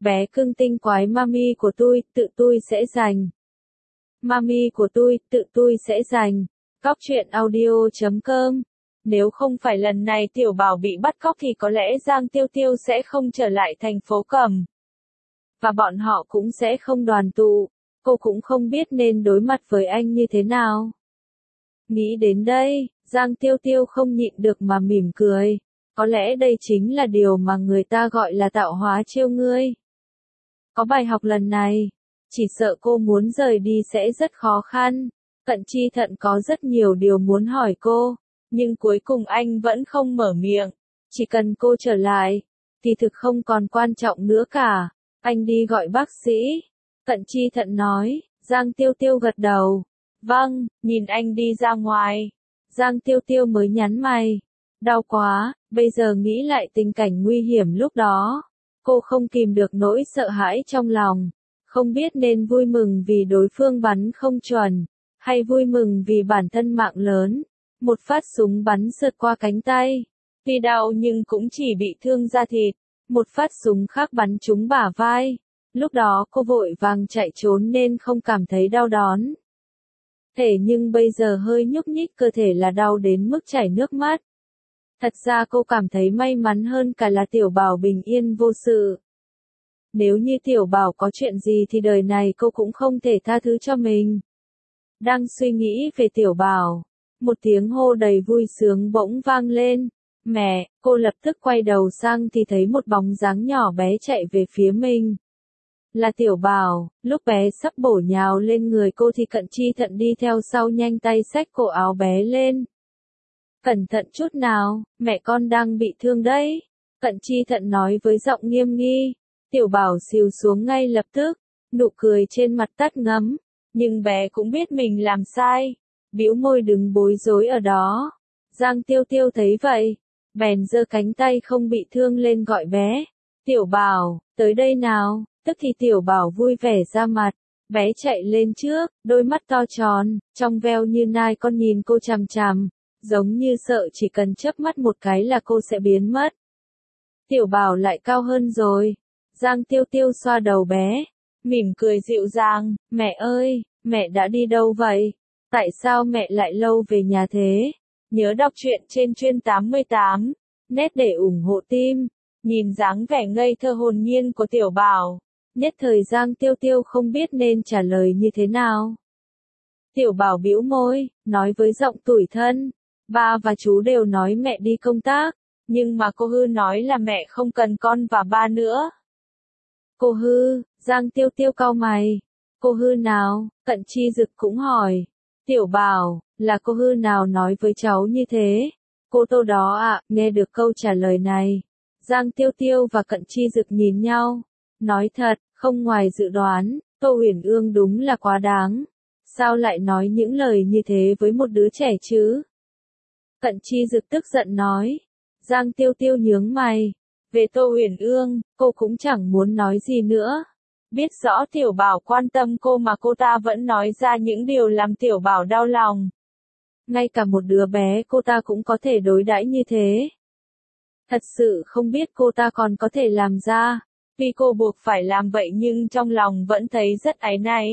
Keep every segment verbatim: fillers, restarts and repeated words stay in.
bé cưng tinh quái mami của tôi, tự tôi sẽ giành. Mami của tôi, tự tôi sẽ giành. Cóc truyện audio chấm com. Nếu không phải lần này Tiểu Bảo bị bắt cóc thì có lẽ Giang Tiêu Tiêu sẽ không trở lại thành phố Cẩm. Và bọn họ cũng sẽ không đoàn tụ. Cô cũng không biết nên đối mặt với anh như thế nào. Nghĩ đến đây, Giang Tiêu Tiêu không nhịn được mà mỉm cười. Có lẽ đây chính là điều mà người ta gọi là tạo hóa trêu ngươi. Có bài học lần này, chỉ sợ cô muốn rời đi sẽ rất khó khăn. Cận Chi Thận có rất nhiều điều muốn hỏi cô, nhưng cuối cùng anh vẫn không mở miệng. Chỉ cần cô trở lại, thì thực không còn quan trọng nữa cả. Anh đi gọi bác sĩ. Cận Chi Thận nói. Giang Tiêu Tiêu gật đầu. Vâng, nhìn anh đi ra ngoài. Giang Tiêu Tiêu mới nhắn mày. Đau quá, bây giờ nghĩ lại tình cảnh nguy hiểm lúc đó. Cô không kìm được nỗi sợ hãi trong lòng. Không biết nên vui mừng vì đối phương bắn không chuẩn, hay vui mừng vì bản thân mạng lớn. Một phát súng bắn sượt qua cánh tay. Tuy đau nhưng cũng chỉ bị thương da thịt. Một phát súng khác bắn trúng bả vai. Lúc đó cô vội vàng chạy trốn nên không cảm thấy đau đớn. Thể nhưng bây giờ hơi nhúc nhích cơ thể là đau đến mức chảy nước mắt. Thật ra cô cảm thấy may mắn hơn cả là Tiểu Bảo bình yên vô sự. Nếu như Tiểu Bảo có chuyện gì thì đời này cô cũng không thể tha thứ cho mình. Đang suy nghĩ về Tiểu Bảo, một tiếng hô đầy vui sướng bỗng vang lên. Mẹ, cô lập tức quay đầu sang thì thấy một bóng dáng nhỏ bé chạy về phía mình. Là Tiểu Bảo. Lúc bé sắp bổ nhào lên người cô thì Cận Chi Thận đi theo sau nhanh tay xách cổ áo bé lên. Cẩn thận chút nào, mẹ con đang bị thương đấy. Cận Chi Thận nói với giọng nghiêm nghi. Tiểu Bảo xìu xuống ngay lập tức, nụ cười trên mặt tắt ngấm. Nhưng bé cũng biết mình làm sai, bĩu môi đứng bối rối ở đó. Giang Tiêu Tiêu thấy vậy, bèn giơ cánh tay không bị thương lên gọi bé. Tiểu Bảo, tới đây nào. Tức thì Tiểu Bảo vui vẻ ra mặt, bé chạy lên trước, đôi mắt to tròn, trong veo như nai con nhìn cô chằm chằm, giống như sợ chỉ cần chớp mắt một cái là cô sẽ biến mất. Tiểu Bảo lại cao hơn rồi. Giang Tiêu Tiêu xoa đầu bé, mỉm cười dịu dàng. Mẹ ơi, mẹ đã đi đâu vậy? Tại sao mẹ lại lâu về nhà thế? Nhớ đọc truyện trên chuyên tám mươi tám, nét để ủng hộ team. Nhìn dáng vẻ ngây thơ hồn nhiên của Tiểu Bảo, nhất thời Giang Tiêu Tiêu không biết nên trả lời như thế nào. Tiểu Bảo bĩu môi, nói với giọng tủi thân. Ba và chú đều nói mẹ đi công tác, nhưng mà cô Hư nói là mẹ không cần con và ba nữa. Cô Hư? Giang Tiêu Tiêu cau mày. Cô Hư nào? Cận Chi Dực cũng hỏi. Tiểu Bảo, là cô Hư nào nói với cháu như thế? Cô Tô đó ạ. À, nghe được câu trả lời này, Giang Tiêu Tiêu và Cận Chi Dực nhìn nhau. Nói thật, không ngoài dự đoán, Tô Uyển Ương đúng là quá đáng. Sao lại nói những lời như thế với một đứa trẻ chứ? Cận Chi Dực tức giận nói. Giang Tiêu Tiêu nhướng mày. Về Tô Uyển Ương, cô cũng chẳng muốn nói gì nữa. Biết rõ Tiểu Bảo quan tâm cô mà cô ta vẫn nói ra những điều làm Tiểu Bảo đau lòng. Ngay cả một đứa bé cô ta cũng có thể đối đãi như thế. Thật sự không biết cô ta còn có thể làm ra. Tuy cô buộc phải làm vậy nhưng trong lòng vẫn thấy rất áy náy.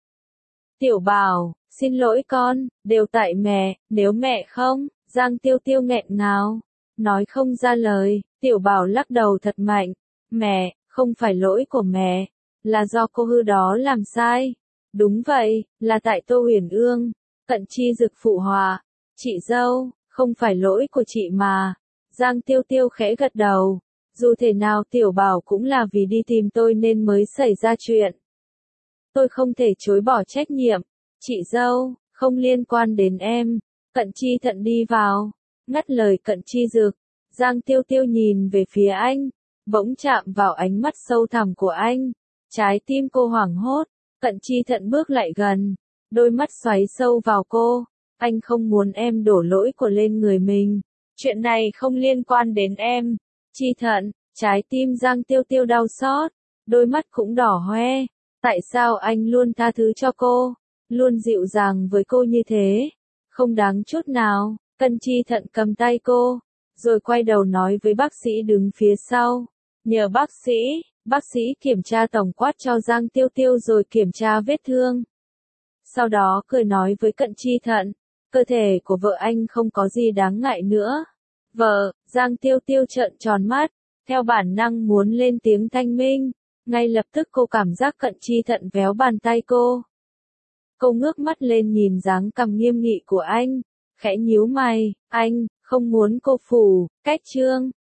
Tiểu Bảo, xin lỗi con, đều tại mẹ, nếu mẹ không. Giang Tiêu Tiêu nghẹn ngào, nói không ra lời. Tiểu Bảo lắc đầu thật mạnh. Mẹ, không phải lỗi của mẹ, là do cô Hư đó làm sai. Đúng vậy, là tại Tô Uyển Ương. Cận Chi Dực phụ họa. Chị dâu, không phải lỗi của chị mà. Giang Tiêu Tiêu khẽ gật đầu. Dù thế nào Tiểu Bảo cũng là vì đi tìm tôi nên mới xảy ra chuyện. Tôi không thể chối bỏ trách nhiệm. Chị dâu, không liên quan đến em. Cận Chi Thận đi vào, ngắt lời Cận Chi Dực. Giang Tiêu Tiêu nhìn về phía anh, bỗng chạm vào ánh mắt sâu thẳm của anh. Trái tim cô hoảng hốt. Cận Chi Thận bước lại gần, đôi mắt xoáy sâu vào cô. Anh không muốn em đổ lỗi của lên người mình. Chuyện này không liên quan đến em. Chi Thận, trái tim Giang Tiêu Tiêu đau xót, đôi mắt cũng đỏ hoe. Tại sao anh luôn tha thứ cho cô, luôn dịu dàng với cô như thế? Không đáng chút nào. Cận Chi Thận cầm tay cô, rồi quay đầu nói với bác sĩ đứng phía sau. Nhờ bác sĩ, Bác sĩ kiểm tra tổng quát cho Giang Tiêu Tiêu rồi kiểm tra vết thương. Sau đó cười nói với Cận Chi Thận, cơ thể của vợ anh không có gì đáng ngại nữa. Vợ, Giang Tiêu Tiêu trợn tròn mắt, theo bản năng muốn lên tiếng thanh minh. Ngay lập tức cô cảm giác Cận Chi Thận véo bàn tay cô. Cô ngước mắt lên nhìn dáng cằm nghiêm nghị của anh, khẽ nhíu mày, anh, không muốn cô phủ, cách trương.